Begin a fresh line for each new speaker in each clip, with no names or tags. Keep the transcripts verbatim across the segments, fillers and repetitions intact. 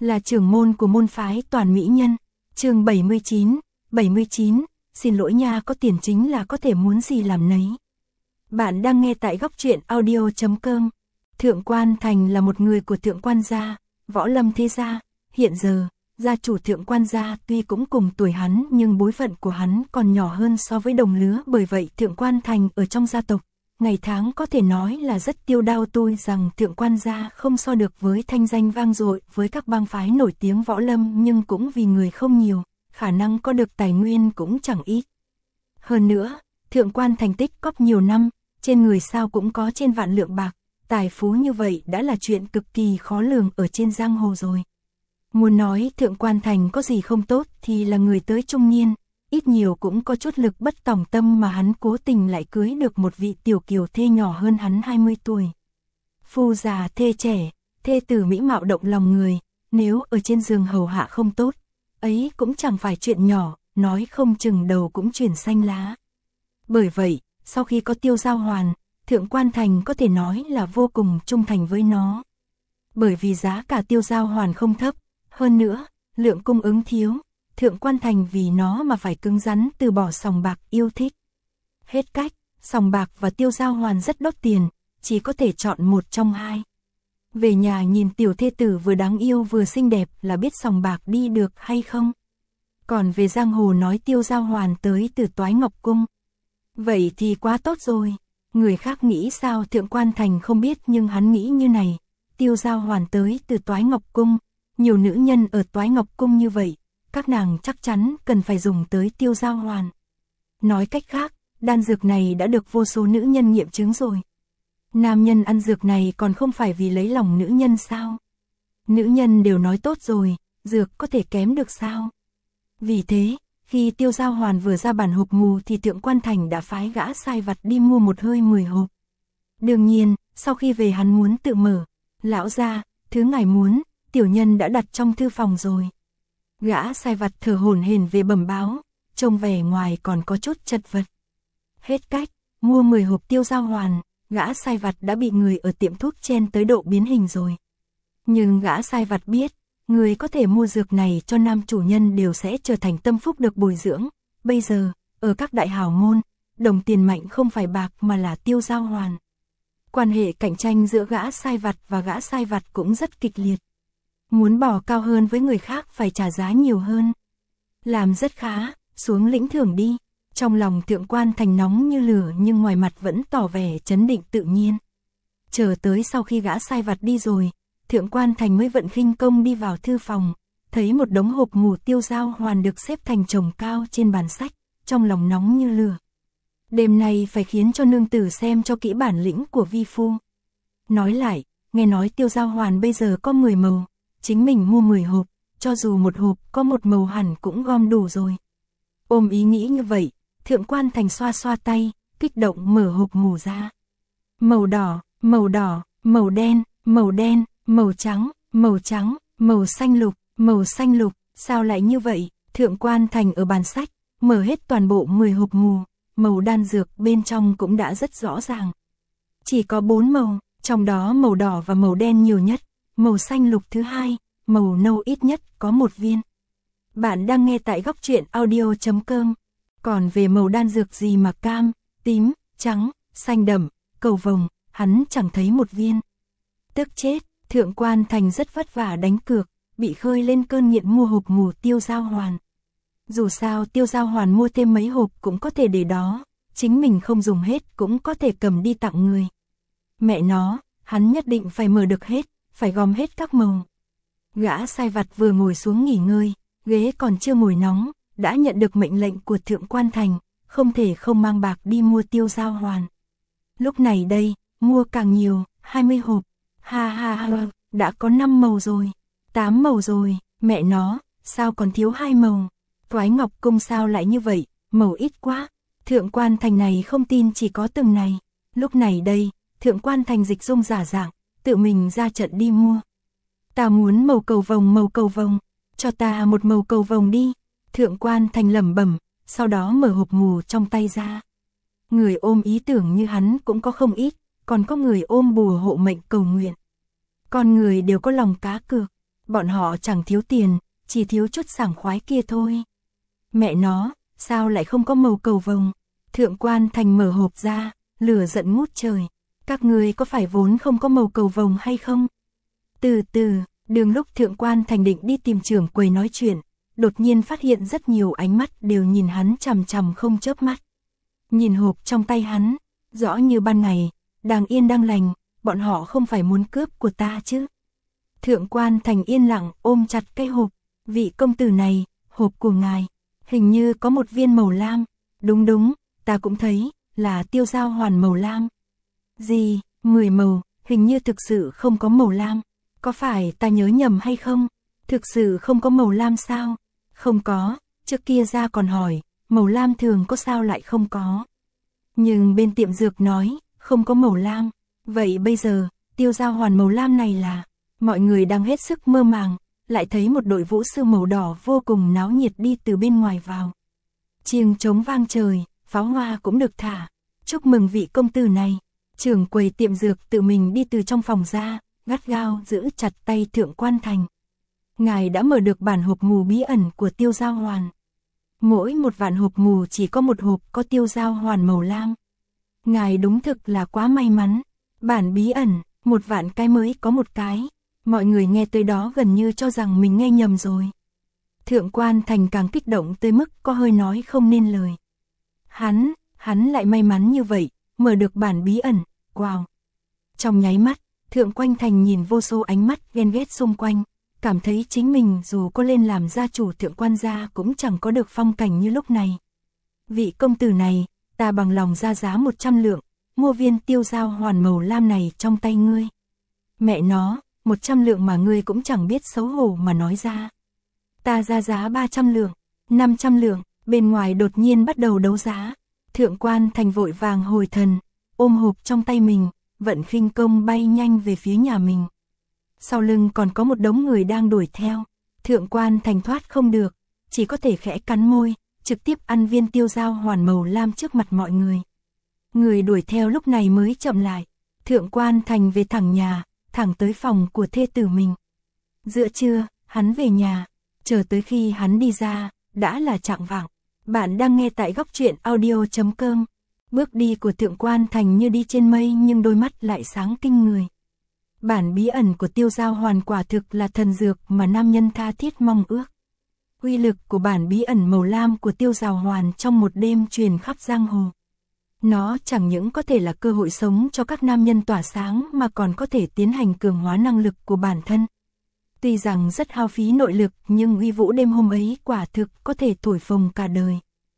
là trưởng môn của môn phái Toàn Mỹ Nhân. Chương bảy mươi chín, bảy mươi chín, xin lỗi nha, có tiền chính là có thể muốn gì làm nấy. Bạn đang nghe tại góc truyện audio chấm com. Thượng Quan Thành là một người của Thượng Quan gia, võ lâm thế gia. Hiện giờ, gia chủ Thượng Quan gia tuy cũng cùng tuổi hắn nhưng bối phận của hắn còn nhỏ hơn so với đồng lứa, bởi vậy Thượng Quan Thành ở trong gia tộc, ngày tháng có thể nói là rất tiêu đao. Tôi rằng Thượng Quan gia không so được với thanh danh vang dội với các bang phái nổi tiếng võ lâm, nhưng cũng vì người không nhiều, khả năng có được tài nguyên cũng chẳng ít. Hơn nữa, Thượng Quan Thành tích cóp nhiều năm, trên người sao cũng có trên vạn lượng bạc, tài phú như vậy đã là chuyện cực kỳ khó lường ở trên giang hồ rồi. Muốn nói Thượng Quan Thành có gì không tốt thì là người tới trung niên, ít nhiều cũng có chút lực bất tòng tâm mà hắn cố tình lại cưới được một vị tiểu kiều thê nhỏ hơn hắn hai mươi tuổi. Phu già thê trẻ, thê tử mỹ mạo động lòng người, nếu ở trên giường hầu hạ không tốt, ấy cũng chẳng phải chuyện nhỏ, nói không chừng đầu cũng chuyển xanh lá. Bởi vậy, sau khi có Tiêu Giao Hoàn, Thượng Quan Thành có thể nói là vô cùng trung thành với nó. Bởi vì giá cả Tiêu Giao Hoàn không thấp, hơn nữa, lượng cung ứng thiếu, Thượng Quan Thành vì nó mà phải cứng rắn từ bỏ sòng bạc yêu thích. Hết cách, sòng bạc và Tiêu Giao Hoàn rất đốt tiền, chỉ có thể chọn một trong hai. Về nhà nhìn tiểu thê tử vừa đáng yêu vừa xinh đẹp là biết sòng bạc đi được hay không. Còn về giang hồ nói Tiêu Giao Hoàn tới từ Toái Ngọc Cung, vậy thì quá tốt rồi. Người khác nghĩ sao Thượng Quan Thành không biết, nhưng hắn nghĩ như này. Tiêu Giao Hoàn tới từ Toái Ngọc Cung, nhiều nữ nhân ở Toái Ngọc Cung như vậy, các nàng chắc chắn cần phải dùng tới Tiêu Giao Hoàn. Nói cách khác, đan dược này đã được vô số nữ nhân nghiệm chứng rồi. Nam nhân ăn dược này còn không phải vì lấy lòng nữ nhân sao? Nữ nhân đều nói tốt rồi, dược có thể kém được sao? Vì thế, khi Tiêu Giao Hoàn vừa ra bản hộp mù thì Thượng Quan Thành đã phái gã sai vặt đi mua một hơi mười hộp. Đương nhiên, sau khi về hắn muốn tự mở. Lão gia, thứ ngài muốn, tiểu nhân đã đặt trong thư phòng rồi. Gã sai vặt thở hổn hển về bẩm báo, trông vẻ ngoài còn có chút chật vật. Hết cách, mua mười hộp Tiêu Giao Hoàn, gã sai vặt đã bị người ở tiệm thuốc chen tới độ biến hình rồi. Nhưng gã sai vặt biết, người có thể mua dược này cho nam chủ nhân đều sẽ trở thành tâm phúc được bồi dưỡng. Bây giờ, ở các đại hào môn, đồng tiền mạnh không phải bạc mà là Tiêu Giao Hoàn. Quan hệ cạnh tranh giữa gã sai vặt và gã sai vặt cũng rất kịch liệt. Muốn bỏ cao hơn với người khác phải trả giá nhiều hơn. Làm rất khá, xuống lĩnh thưởng đi. Trong lòng Thượng Quan Thành nóng như lửa nhưng ngoài mặt vẫn tỏ vẻ trấn định tự nhiên. Chờ tới sau khi gã sai vặt đi rồi, Thượng Quan Thành mới vận khinh công đi vào thư phòng, thấy một đống hộp mù Tiêu Giao Hoàn được xếp thành chồng cao trên bàn sách, trong lòng nóng như lửa. Đêm nay phải khiến cho nương tử xem cho kỹ bản lĩnh của vi phu. Nói lại, nghe nói Tiêu Giao Hoàn bây giờ có mười màu, chính mình mua mười hộp, cho dù một hộp có một màu hẳn cũng gom đủ rồi. Ôm ý nghĩ như vậy, Thượng Quan Thành xoa xoa tay, kích động mở hộp mù ra. Màu đỏ, màu đỏ, màu đen, màu đen, màu trắng, màu trắng, màu xanh lục, màu xanh lục, sao lại như vậy? Thượng Quan Thành ở bàn sách, mở hết toàn bộ mười hộp mù, màu đan dược bên trong cũng đã rất rõ ràng. Chỉ có bốn màu, trong đó màu đỏ và màu đen nhiều nhất, màu xanh lục thứ hai, màu nâu ít nhất có một viên. Bạn đang nghe tại góc truyện audio chấm com. Còn về màu đan dược gì mà cam, tím, trắng, xanh đậm, cầu vồng, hắn chẳng thấy một viên. Tức chết, Thượng Quan Thành rất vất vả đánh cược, bị khơi lên cơn nghiện mua hộp mù Tiêu Giao Hoàn. Dù sao Tiêu Giao Hoàn mua thêm mấy hộp cũng có thể để đó, chính mình không dùng hết cũng có thể cầm đi tặng người. Mẹ nó, hắn nhất định phải mở được hết, phải gom hết các màu. Gã sai vặt vừa ngồi xuống nghỉ ngơi, ghế còn chưa ngồi nóng, đã nhận được mệnh lệnh của Thượng Quan Thành, không thể không mang bạc đi mua Tiêu Giao Hoàn. Lúc này đây, mua càng nhiều, hai mươi hộp, ha ha ha, đã có năm màu rồi, tám màu rồi, mẹ nó, sao còn thiếu hai màu? Toái Ngọc Cung sao lại như vậy, màu ít quá. Thượng Quan Thành này không tin chỉ có từng này. Lúc này đây, Thượng Quan Thành dịch dung giả dạng, tự mình ra trận đi mua. Ta muốn màu cầu vồng, màu cầu vồng, cho ta một màu cầu vồng đi. Thượng Quan Thành lẩm bẩm, sau đó mở hộp mù trong tay ra. Người ôm ý tưởng như hắn cũng có không ít, còn có người ôm bùa hộ mệnh cầu nguyện. Con người đều có lòng cá cược, bọn họ chẳng thiếu tiền, chỉ thiếu chút sảng khoái kia thôi. Mẹ nó, sao lại không có màu cầu vồng? Thượng Quan Thành mở hộp ra, lửa giận ngút trời. Các người có phải vốn không có màu cầu vồng hay không? Từ từ, đường lúc Thượng Quan Thành định đi tìm trưởng quầy nói chuyện, đột nhiên phát hiện rất nhiều ánh mắt đều nhìn hắn chằm chằm không chớp mắt. Nhìn hộp trong tay hắn, rõ như ban ngày, đang yên đang lành, bọn họ không phải muốn cướp của ta chứ. Thượng Quan Thành yên lặng ôm chặt cái hộp, vị công tử này, hộp của ngài, hình như có một viên màu lam, đúng đúng, ta cũng thấy, là tiêu giao hoàn màu lam. Gì, mười màu, hình như thực sự không có màu lam, có phải ta nhớ nhầm hay không? Thực sự không có màu lam sao? Không có, trước kia ra còn hỏi, màu lam thường có sao lại không có. Nhưng bên tiệm dược nói, không có màu lam, vậy bây giờ, tiêu giao hoàn màu lam này là, mọi người đang hết sức mơ màng, lại thấy một đội vũ sư màu đỏ vô cùng náo nhiệt đi từ bên ngoài vào. Chiêng trống vang trời, pháo hoa cũng được thả, chúc mừng vị công tử này. Trưởng quầy tiệm dược tự mình đi từ trong phòng ra, gắt gao giữ chặt tay Thượng Quan Thành. Ngài đã mở được bản hộp mù bí ẩn của tiêu giao hoàn. Mỗi một vạn hộp mù chỉ có một hộp có tiêu giao hoàn màu lam. Ngài đúng thực là quá may mắn. Bản bí ẩn, một vạn cái mới có một cái. Mọi người nghe tới đó gần như cho rằng mình nghe nhầm rồi. Thượng Quan Thành càng kích động tới mức có hơi nói không nên lời. Hắn, hắn lại may mắn như vậy, mở được bản bí ẩn, wow. Trong nháy mắt, Thượng Quan Thành nhìn vô số ánh mắt ghen ghét xung quanh, cảm thấy chính mình dù có lên làm gia chủ Thượng Quan gia cũng chẳng có được phong cảnh như lúc này. Vị công tử này, ta bằng lòng ra giá một trăm lượng, mua viên tiêu giao hoàn màu lam này trong tay ngươi. Mẹ nó, một trăm lượng mà ngươi cũng chẳng biết xấu hổ mà nói ra. Ta ra giá ba trăm lượng, năm trăm lượng, bên ngoài đột nhiên bắt đầu đấu giá. Thượng Quan Thành vội vàng hồi thần, ôm hộp trong tay mình, vận khinh công bay nhanh về phía nhà mình. Sau lưng còn có một đống người đang đuổi theo. Thượng Quan Thành thoát không được, chỉ có thể khẽ cắn môi, trực tiếp ăn viên tiêu giao hoàn màu lam trước mặt mọi người. Người đuổi theo lúc này mới chậm lại. Thượng Quan Thành về thẳng nhà, thẳng tới phòng của thê tử mình. Giữa trưa, hắn về nhà, chờ tới khi hắn đi ra, đã là chạng vạng. Bạn đang nghe tại góc truyện audio chấm com. Bước đi của Thượng Quan Thành như đi trên mây nhưng đôi mắt lại sáng kinh người. Bản bí ẩn của tiêu giao hoàn quả thực là thần dược mà nam nhân tha thiết mong ước. Uy lực của bản bí ẩn màu lam của tiêu giao hoàn trong một đêm truyền khắp giang hồ. Nó chẳng những có thể là cơ hội sống cho các nam nhân tỏa sáng mà còn có thể tiến hành cường hóa năng lực của bản thân. Tuy rằng rất hao phí nội lực nhưng uy vũ đêm hôm ấy quả thực có thể thổi phồng cả đời.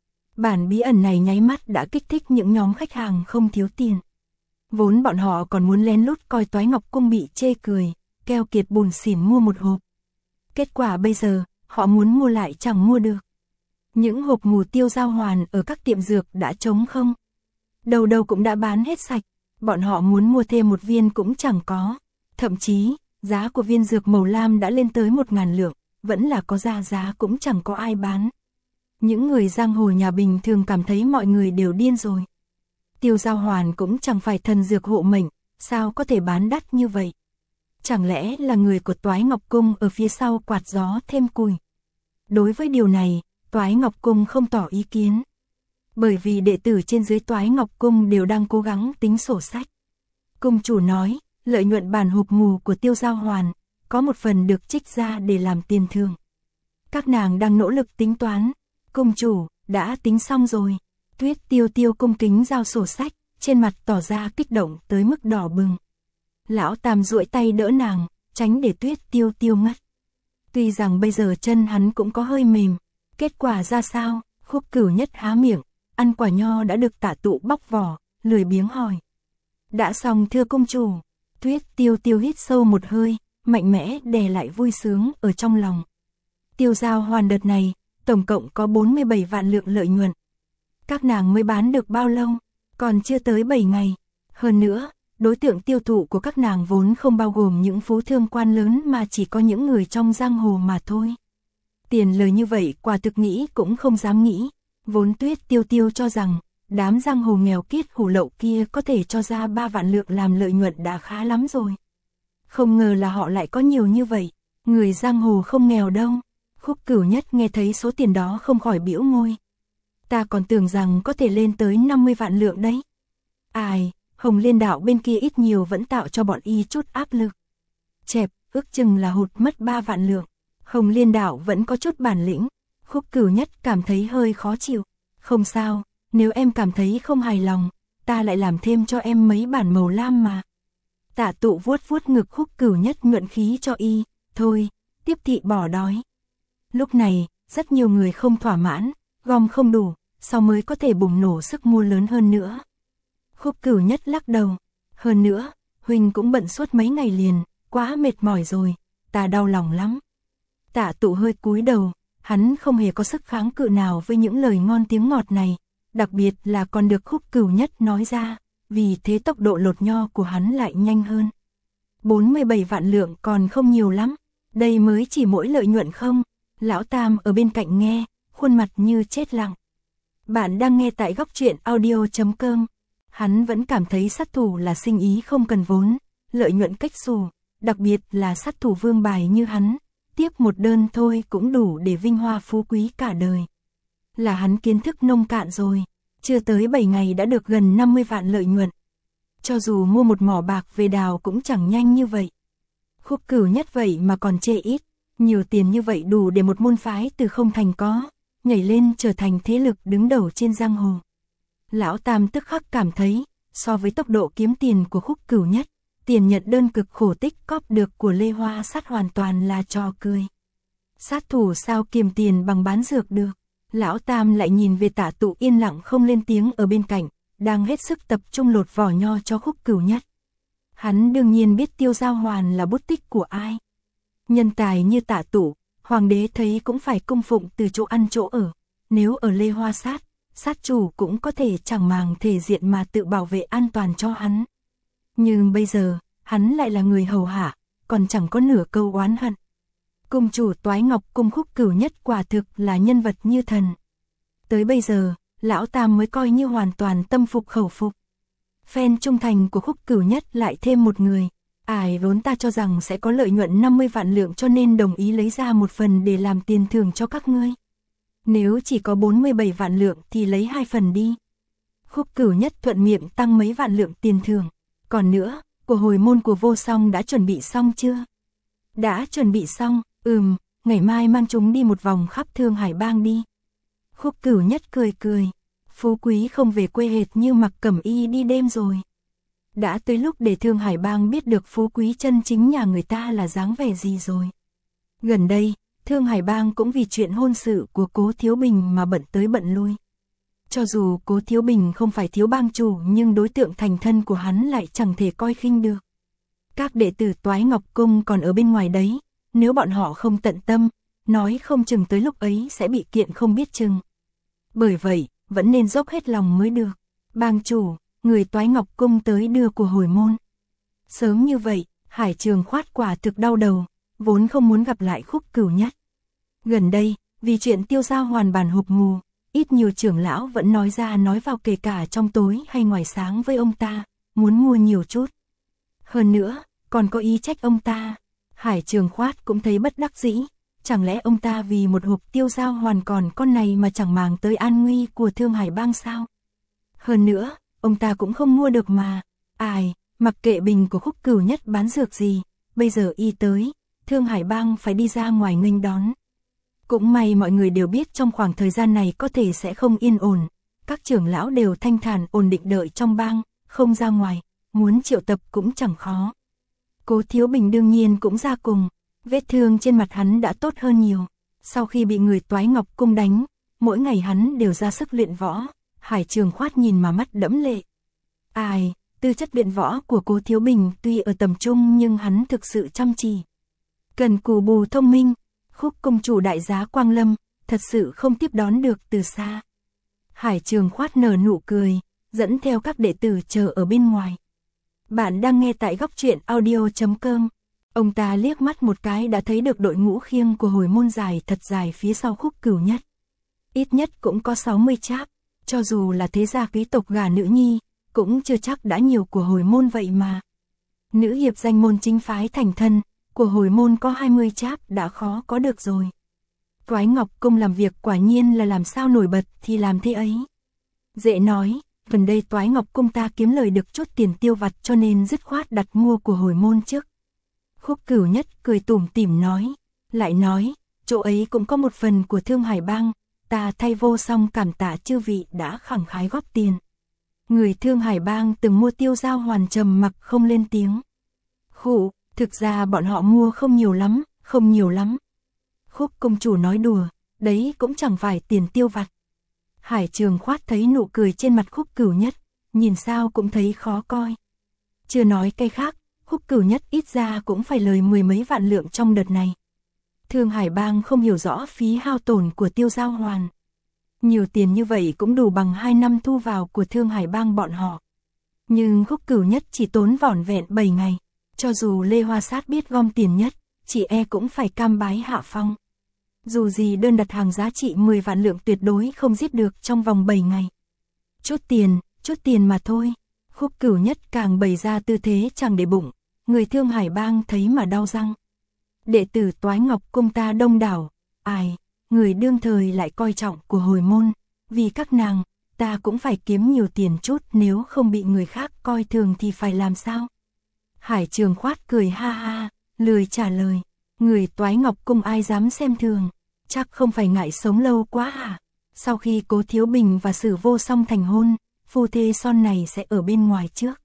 Bản bí ẩn này nháy mắt đã kích thích những nhóm khách hàng không thiếu tiền. Vốn bọn họ còn muốn lén lút coi Toái Ngọc Cung bị chê cười, keo kiệt buồn xỉn mua một hộp. Kết quả bây giờ, họ muốn mua lại chẳng mua được. Những hộp mù tiêu giao hoàn ở các tiệm dược đã trống không. Đầu đầu cũng đã bán hết sạch, bọn họ muốn mua thêm một viên cũng chẳng có. Thậm chí, giá của viên dược màu lam đã lên tới một ngàn lượng, vẫn là có ra giá cũng chẳng có ai bán. Những người giang hồ nhà bình thường cảm thấy mọi người đều điên rồi. Tiêu giao hoàn cũng chẳng phải thần dược hộ mệnh, sao có thể bán đắt như vậy? Chẳng lẽ là người của Toái Ngọc Cung ở phía sau quạt gió thêm cùi? Đối với điều này, Toái Ngọc Cung không tỏ ý kiến. Bởi vì đệ tử trên dưới Toái Ngọc Cung đều đang cố gắng tính sổ sách. Cung chủ nói, lợi nhuận bản hộp mù của tiêu giao hoàn, có một phần được trích ra để làm tiền thưởng. Các nàng đang nỗ lực tính toán. Cung chủ, đã tính xong rồi. Tuyết Tiêu Tiêu cung kính giao sổ sách, trên mặt tỏ ra kích động tới mức đỏ bừng. Lão Tam duỗi tay đỡ nàng, tránh để Tuyết Tiêu Tiêu ngất. Tuy rằng bây giờ chân hắn cũng có hơi mềm, kết quả ra sao? Khúc Cửu Nhất há miệng, ăn quả nho đã được Tạ Tụ bóc vỏ, lười biếng hỏi. Đã xong thưa cung chủ. Tuyết Tiêu Tiêu hít sâu một hơi, mạnh mẽ đè lại vui sướng ở trong lòng. Tiêu giao hoàn đợt này, tổng cộng có bốn mươi bảy vạn lượng lợi nhuận. Các nàng mới bán được bao lâu? Còn chưa tới bảy ngày. Hơn nữa, đối tượng tiêu thụ của các nàng vốn không bao gồm những phú thương quan lớn mà chỉ có những người trong giang hồ mà thôi. Tiền lời như vậy quả thực nghĩ cũng không dám nghĩ. Vốn Tuyết Tiêu Tiêu cho rằng, đám giang hồ nghèo kiết hủ lậu kia có thể cho ra ba vạn lượng làm lợi nhuận đã khá lắm rồi. Không ngờ là họ lại có nhiều như vậy. Người giang hồ không nghèo đâu. Khúc Cửu Nhất nghe thấy số tiền đó không khỏi bĩu môi. Ta còn tưởng rằng có thể lên tới năm mươi vạn lượng đấy. Ai, Hồng Liên đạo bên kia ít nhiều vẫn tạo cho bọn y chút áp lực. Chẹp, ước chừng là hụt mất ba vạn lượng. Hồng Liên đạo vẫn có chút bản lĩnh. Khúc Cửu Nhất cảm thấy hơi khó chịu. Không sao, nếu em cảm thấy không hài lòng, ta lại làm thêm cho em mấy bản màu lam mà. Tạ Tụ vuốt vuốt ngực Khúc Cửu Nhất nhuận khí cho y. Thôi, tiếp thị bỏ đói. Lúc này, rất nhiều người không thỏa mãn, gom không đủ, sau mới có thể bùng nổ sức mua lớn hơn nữa. Khúc Cửu Nhất lắc đầu. Hơn nữa, Huynh cũng bận suốt mấy ngày liền, quá mệt mỏi rồi, ta đau lòng lắm. Tạ Tụ hơi cúi đầu, hắn không hề có sức kháng cự nào với những lời ngon tiếng ngọt này, đặc biệt là còn được Khúc Cửu Nhất nói ra, vì thế tốc độ lột nho của hắn lại nhanh hơn. bốn mươi bảy vạn lượng còn không nhiều lắm, đây mới chỉ mỗi lợi nhuận không? Lão Tam ở bên cạnh nghe, khuôn mặt như chết lặng. Bạn đang nghe tại góc truyện audio chấm com. Hắn vẫn cảm thấy sát thủ là sinh ý không cần vốn, lợi nhuận cách xù, đặc biệt là sát thủ vương bài như hắn, tiếp một đơn thôi cũng đủ để vinh hoa phú quý cả đời. Là hắn kiến thức nông cạn rồi, chưa tới bảy ngày đã được gần năm mươi vạn lợi nhuận. Cho dù mua một mỏ bạc về đào cũng chẳng nhanh như vậy. Khúc Cửu Nhất vậy mà còn chê ít, nhiều tiền như vậy đủ để một môn phái từ không thành có, nhảy lên trở thành thế lực đứng đầu trên giang hồ. Lão Tam tức khắc cảm thấy, so với tốc độ kiếm tiền của Khúc Cửu Nhất, tiền nhận đơn cực khổ tích cóp được của Lê Hoa Sát hoàn toàn là trò cười. Sát thủ sao kiềm tiền bằng bán dược được? Lão Tam lại nhìn về Tạ Tụ yên lặng không lên tiếng ở bên cạnh, đang hết sức tập trung lột vỏ nho cho Khúc Cửu Nhất. Hắn đương nhiên biết Tiêu Giao Hoàn là bút tích của ai. Nhân tài như Tạ Tụ, hoàng đế thấy cũng phải cung phụng từ chỗ ăn chỗ ở. Nếu ở Lê Hoa Sát, sát chủ cũng có thể chẳng màng thể diện mà tự bảo vệ an toàn cho hắn. Nhưng bây giờ, hắn lại là người hầu hạ, còn chẳng có nửa câu oán hận. Cung chủ Toái Ngọc Cung Khúc Cửu Nhất quả thực là nhân vật như thần. Tới bây giờ, Lão Tam mới coi như hoàn toàn tâm phục khẩu phục. Fan trung thành của Khúc Cửu Nhất lại thêm một người. Ai vốn ta cho rằng sẽ có lợi nhuận năm mươi vạn lượng cho nên đồng ý lấy ra một phần để làm tiền thưởng cho các ngươi. Nếu chỉ có bốn mươi bảy vạn lượng thì lấy hai phần đi. Khúc Cửu Nhất thuận miệng tăng mấy vạn lượng tiền thưởng. Còn nữa, của hồi môn của Vô Song đã chuẩn bị xong chưa? Đã chuẩn bị xong, ừm, ngày mai mang chúng đi một vòng khắp Thương Hải Bang đi. Khúc Cửu Nhất cười cười. Phú quý không về quê hệt như mặc cẩm y đi đêm rồi. Đã tới lúc để Thương Hải Bang biết được phú quý chân chính nhà người ta là dáng vẻ gì rồi. Gần đây, Thương Hải Bang cũng vì chuyện hôn sự của Cố Thiếu Bình mà bận tới bận lui. Cho dù Cố Thiếu Bình không phải thiếu bang chủ nhưng đối tượng thành thân của hắn lại chẳng thể coi khinh được. Các đệ tử Toái Ngọc Cung còn ở bên ngoài đấy, nếu bọn họ không tận tâm, nói không chừng tới lúc ấy sẽ bị kiện không biết chừng. Bởi vậy, vẫn nên dốc hết lòng mới được. Bang chủ, người Toái Ngọc Cung tới đưa của hồi môn. Sớm như vậy, Hải Trường Khoát quả thực đau đầu, vốn không muốn gặp lại Khúc Cửu Nhất. Gần đây, vì chuyện Tiêu Giao Hoàn bản hộp mù, ít nhiều trưởng lão vẫn nói ra nói vào kể cả trong tối hay ngoài sáng với ông ta, muốn mua nhiều chút. Hơn nữa, còn có ý trách ông ta. Hải Trường Khoát cũng thấy bất đắc dĩ, chẳng lẽ ông ta vì một hộp Tiêu Giao Hoàn còn con này mà chẳng màng tới an nguy của Thương Hải Bang sao? Hơn nữa, ông ta cũng không mua được mà. Ai, mặc kệ bình của Khúc Cửu Nhất bán dược gì, bây giờ y tới, Thương Hải Bang phải đi ra ngoài nghênh đón. Cũng may mọi người đều biết trong khoảng thời gian này có thể sẽ không yên ổn, các trưởng lão đều thanh thản ổn định đợi trong bang, không ra ngoài, muốn triệu tập cũng chẳng khó. Cố Thiếu Bình đương nhiên cũng ra cùng, vết thương trên mặt hắn đã tốt hơn nhiều. Sau khi bị người Toái Ngọc Cung đánh, mỗi ngày hắn đều ra sức luyện võ. Hải Trường Khoát nhìn mà mắt đẫm lệ. Ai, tư chất luyện võ của Cố Thiếu Bình tuy ở tầm trung nhưng hắn thực sự chăm chỉ. Cần cù bù thông minh, Khúc công chủ đại giá Quang Lâm, thật sự không tiếp đón được từ xa. Hải Trường Khoát nở nụ cười, dẫn theo các đệ tử chờ ở bên ngoài. Bạn đang nghe tại góc truyện audio chấm com. Ông ta liếc mắt một cái đã thấy được đội ngũ khiêng của hồi môn dài thật dài phía sau Khúc Cửu Nhất. Ít nhất cũng có sáu mươi cháp. Cho dù là thế gia quý tộc gả nữ nhi, cũng chưa chắc đã nhiều của hồi môn vậy mà. Nữ hiệp danh môn chính phái thành thân, của hồi môn có hai mươi cháp đã khó có được rồi. Toái Ngọc Cung làm việc quả nhiên là làm sao nổi bật thì làm thế ấy. Dễ nói, gần đây Toái Ngọc Cung ta kiếm lời được chút tiền tiêu vặt cho nên dứt khoát đặt mua của hồi môn trước. Khúc Cửu Nhất cười tủm tỉm nói, lại nói, chỗ ấy cũng có một phần của Thương Hải Bang, ta thay Vô Song cảm tạ chư vị đã khẳng khái góp tiền. Người Thương Hải Bang từng mua Tiêu Giao Hoàn trầm mặc không lên tiếng. Khụ, thực ra bọn họ mua không nhiều lắm, không nhiều lắm. Khúc công chủ nói đùa, đấy cũng chẳng phải tiền tiêu vặt. Hải Trường Khoát thấy nụ cười trên mặt Khúc Cửu Nhất, nhìn sao cũng thấy khó coi. Chưa nói cái khác, Khúc Cửu Nhất ít ra cũng phải lời mười mấy vạn lượng trong đợt này. Thương Hải Bang không hiểu rõ phí hao tổn của Tiêu Giao Hoàn. Nhiều tiền như vậy cũng đủ bằng hai năm thu vào của Thương Hải Bang bọn họ. Nhưng Khúc Cửu Nhất chỉ tốn vỏn vẹn bảy ngày, cho dù Lê Hoa Sát biết gom tiền nhất, chị e cũng phải cam bái hạ phong. Dù gì đơn đặt hàng giá trị mười vạn lượng tuyệt đối không giết được trong vòng bảy ngày. Chút tiền, chút tiền mà thôi. Khúc Cửu Nhất càng bày ra tư thế chẳng để bụng, người Thương Hải Bang thấy mà đau răng. Đệ tử Toái Ngọc Cung ta đông đảo, ai, người đương thời lại coi trọng của hồi môn, vì các nàng, ta cũng phải kiếm nhiều tiền chút, nếu không bị người khác coi thường thì phải làm sao? Hải Trường Khoát cười ha ha, lười trả lời, người Toái Ngọc Cung ai dám xem thường, chắc không phải ngại sống lâu quá hả? Sau khi Cố Thiếu Bình và Sử Vô Song thành hôn, phu thê son này sẽ ở bên ngoài trước.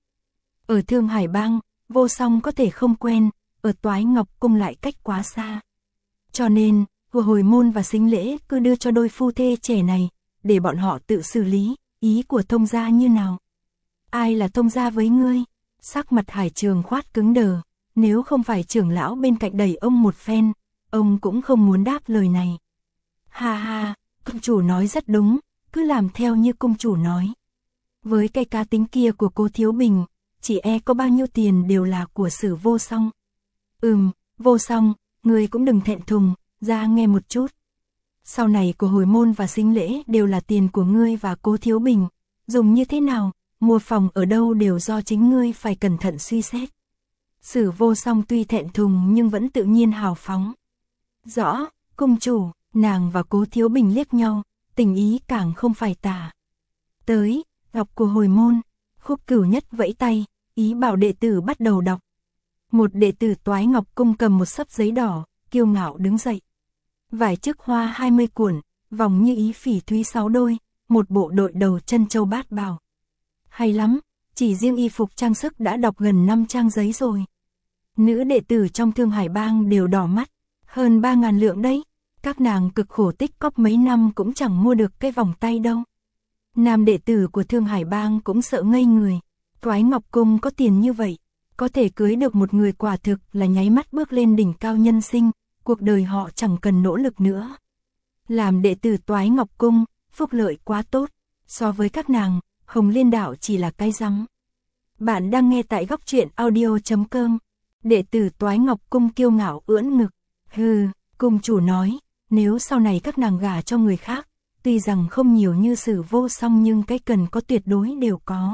Ở Thương Hải Bang, Vô Song có thể không quen, ở Toái Ngọc Cung lại cách quá xa. Cho nên, của hồi môn và sính lễ cứ đưa cho đôi phu thê trẻ này, để bọn họ tự xử lý, ý của thông gia như nào. Ai là thông gia với ngươi? Sắc mặt Hải Trường Khoát cứng đờ, nếu không phải trưởng lão bên cạnh đẩy ông một phen, ông cũng không muốn đáp lời này. Ha ha, công chủ nói rất đúng, cứ làm theo như công chủ nói. Với cái cá tính kia của Cố Thiếu Bình, chỉ e có bao nhiêu tiền đều là của Sử Vô Song. Ừm, Vô Song, ngươi cũng đừng thẹn thùng, ra nghe một chút. Sau này của hồi môn và sính lễ đều là tiền của ngươi và Cố Thiếu Bình, dùng như thế nào, mua phòng ở đâu đều do chính ngươi phải cẩn thận suy xét. Sử Vô Song tuy thẹn thùng nhưng vẫn tự nhiên hào phóng. Rõ, cung chủ, nàng và Cố Thiếu Bình liếc nhau, tình ý càng không phải tà. Tới, đọc của hồi môn, Khúc Cửu Nhất vẫy tay, ý bảo đệ tử bắt đầu đọc. Một đệ tử Toái Ngọc Cung cầm một xấp giấy đỏ, kiêu ngạo đứng dậy. Vải chức hoa hai mươi cuộn, vòng như ý phỉ thúy sáu đôi, một bộ đội đầu chân châu bát bào. Hay lắm, chỉ riêng y phục trang sức đã đọc gần năm trang giấy rồi. Nữ đệ tử trong Thương Hải Bang đều đỏ mắt, hơn ba ngàn lượng đấy. Các nàng cực khổ tích cóp mấy năm cũng chẳng mua được cái vòng tay đâu. Nam đệ tử của Thương Hải Bang cũng sợ ngây người. Toái Ngọc Cung có tiền như vậy, có thể cưới được một người quả thực là nháy mắt bước lên đỉnh cao nhân sinh, cuộc đời họ chẳng cần nỗ lực nữa. Làm đệ tử Toái Ngọc Cung, phúc lợi quá tốt, so với các nàng, Hồng Liên Đạo chỉ là cái rắm. Bạn đang nghe tại góc truyện audio chấm com. Đệ tử Toái Ngọc Cung kiêu ngạo ưỡn ngực. Hừ, cung chủ nói, nếu sau này các nàng gả cho người khác, tuy rằng không nhiều như Sử Vô Song nhưng cái cần có tuyệt đối đều có.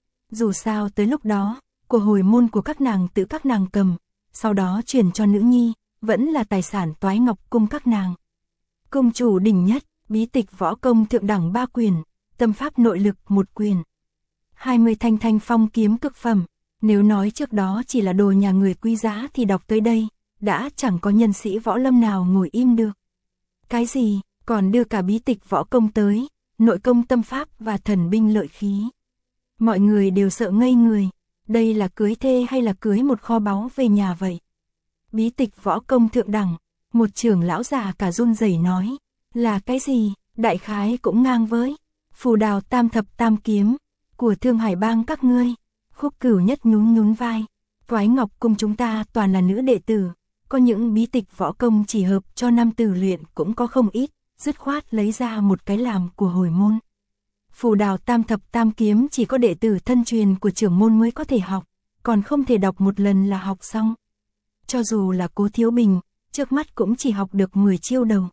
Dù sao tới lúc đó, của hồi môn của các nàng tự các nàng cầm, sau đó chuyển cho nữ nhi, vẫn là tài sản Toái Ngọc Cung các nàng. Cung chủ đỉnh nhất, bí tịch võ công thượng đẳng ba quyền, tâm pháp nội lực một quyền. hai mươi thanh thanh phong kiếm cực phẩm, nếu nói trước đó chỉ là đồ nhà người quý giá thì đọc tới đây, đã chẳng có nhân sĩ võ lâm nào ngồi im được. Cái gì, còn đưa cả bí tịch võ công tới, nội công tâm pháp và thần binh lợi khí. Mọi người đều sợ ngây người, đây là cưới thê hay là cưới một kho báu về nhà vậy? Bí tịch võ công thượng đẳng, một trưởng lão già cả run rẩy nói, là cái gì, đại khái cũng ngang với phù đào tam thập tam kiếm của Thương Hải Bang các ngươi. Khúc Cửu Nhất nhún nhún vai, Toái Ngọc Cung chúng ta toàn là nữ đệ tử, có những bí tịch võ công chỉ hợp cho nam tử luyện cũng có không ít, dứt khoát lấy ra một cái làm của hồi môn. Phù đào tam thập tam kiếm chỉ có đệ tử thân truyền của trưởng môn mới có thể học, còn không thể đọc một lần là học xong. Cho dù là Cố Thiếu Bình, trước mắt cũng chỉ học được mười chiêu đầu.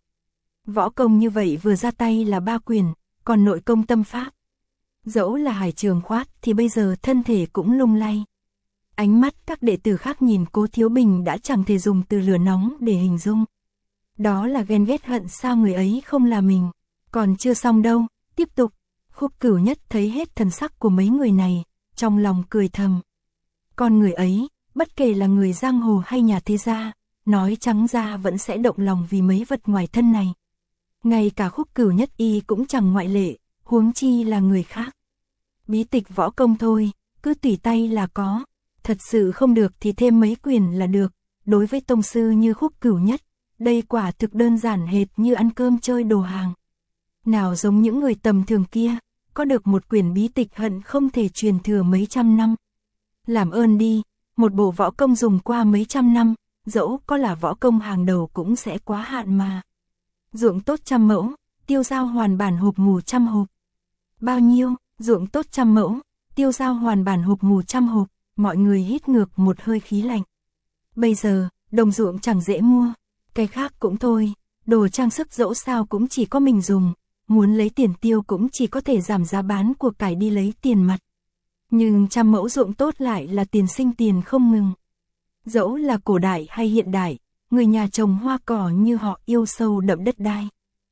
Võ công như vậy vừa ra tay là ba quyền, còn nội công tâm pháp. Dẫu là Hải Trường Khoát thì bây giờ thân thể cũng lung lay. Ánh mắt các đệ tử khác nhìn Cố Thiếu Bình đã chẳng thể dùng từ lửa nóng để hình dung. Đó là ghen ghét hận sao người ấy không là mình. Còn chưa xong đâu, tiếp tục. Khúc Cửu Nhất thấy hết thần sắc của mấy người này, trong lòng cười thầm. Con người ấy, bất kể là người giang hồ hay nhà thế gia, nói trắng ra vẫn sẽ động lòng vì mấy vật ngoài thân này. Ngay cả Khúc Cửu Nhất y cũng chẳng ngoại lệ, huống chi là người khác. Bí tịch võ công thôi, cứ tùy tay là có. Thật sự không được thì thêm mấy quyển là được. Đối với tông sư như Khúc Cửu Nhất, đây quả thực đơn giản hệt như ăn cơm chơi đồ hàng. Nào giống những người tầm thường kia, có được một quyển bí tịch hận không thể truyền thừa mấy trăm năm. Làm ơn đi, một bộ võ công dùng qua mấy trăm năm, dẫu có là võ công hàng đầu cũng sẽ quá hạn mà. Ruộng tốt trăm mẫu, tiêu giao hoàn bản hộp mù trăm hộp. Bao nhiêu, ruộng tốt trăm mẫu, tiêu giao hoàn bản hộp mù trăm hộp, mọi người hít ngược một hơi khí lạnh. Bây giờ, đồng ruộng chẳng dễ mua, cái khác cũng thôi, đồ trang sức dẫu sao cũng chỉ có mình dùng, muốn lấy tiền tiêu cũng chỉ có thể giảm giá bán của cải đi lấy tiền mặt. Nhưng trăm mẫu ruộng tốt lại là tiền sinh tiền không ngừng. Dẫu là cổ đại hay hiện đại, người nhà trồng hoa cỏ như họ yêu sâu đậm đất đai.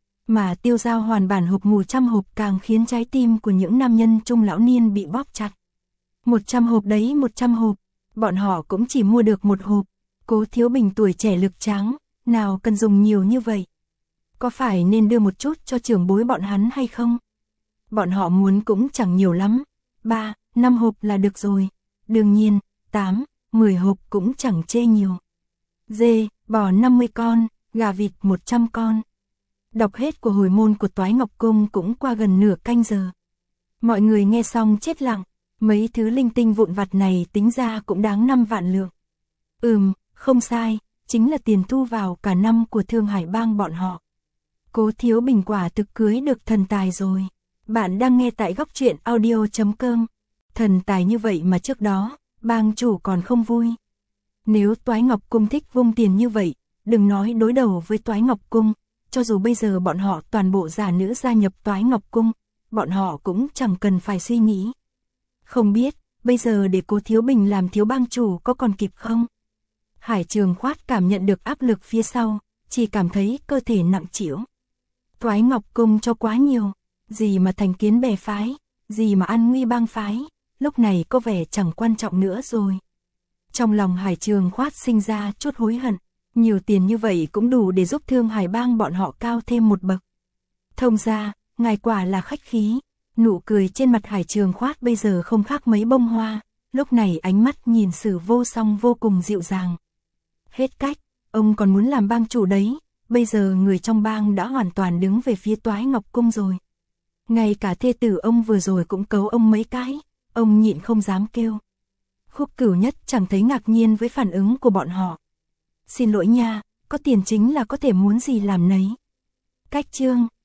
Mà tiêu giao hoàn bản hộp mù trăm hộp càng khiến trái tim của những nam nhân trung lão niên bị bóp chặt. Một trăm hộp đấy một trăm hộp, bọn họ cũng chỉ mua được một hộp. Cố Thiếu Bình tuổi trẻ lực tráng, nào cần dùng nhiều như vậy. Có phải nên đưa một chút cho trưởng bối bọn hắn hay không? Bọn họ muốn cũng chẳng nhiều lắm, ba, năm hộp là được rồi. Đương nhiên, tám, mười hộp cũng chẳng chê nhiều. Dê, bò năm mươi con, gà vịt một trăm con. Đọc hết của hồi môn của Toái Ngọc Cung cũng qua gần nửa canh giờ. Mọi người nghe xong chết lặng, mấy thứ linh tinh vụn vặt này tính ra cũng đáng năm vạn lượng. Ừm, không sai, chính là tiền thu vào cả năm của Thương Hải Bang bọn họ. Cố Thiếu Bình quả thực cưới được thần tài rồi. Bạn đang nghe tại góc truyện audio chấm com. Thần tài như vậy mà trước đó, bang chủ còn không vui. Nếu Toái Ngọc Cung thích vung tiền như vậy, đừng nói đối đầu với Toái Ngọc Cung, cho dù bây giờ bọn họ toàn bộ già nữ gia nhập Toái Ngọc Cung, bọn họ cũng chẳng cần phải suy nghĩ. Không biết, bây giờ để Cố Thiếu Bình làm thiếu bang chủ có còn kịp không? Hải Trường Khoát cảm nhận được áp lực phía sau, chỉ cảm thấy cơ thể nặng trĩu. Toái Ngọc Cung cho quá nhiều, gì mà thành kiến bè phái, gì mà an nguy bang phái, lúc này có vẻ chẳng quan trọng nữa rồi. Trong lòng Hải Trường Khoát sinh ra chút hối hận, nhiều tiền như vậy cũng đủ để giúp Thương Hải Bang bọn họ cao thêm một bậc. Thông ra, ngài quả là khách khí, nụ cười trên mặt Hải Trường Khoát bây giờ không khác mấy bông hoa, lúc này ánh mắt nhìn Sử Vô Song vô cùng dịu dàng. Hết cách, ông còn muốn làm bang chủ đấy, bây giờ người trong bang đã hoàn toàn đứng về phía Toái Ngọc Cung rồi. Ngay cả thê tử ông vừa rồi cũng cấu ông mấy cái, ông nhịn không dám kêu. Khúc Cửu Nhất chẳng thấy ngạc nhiên với phản ứng của bọn họ. Xin lỗi nha, có tiền chính là có thể muốn gì làm nấy. Cách chương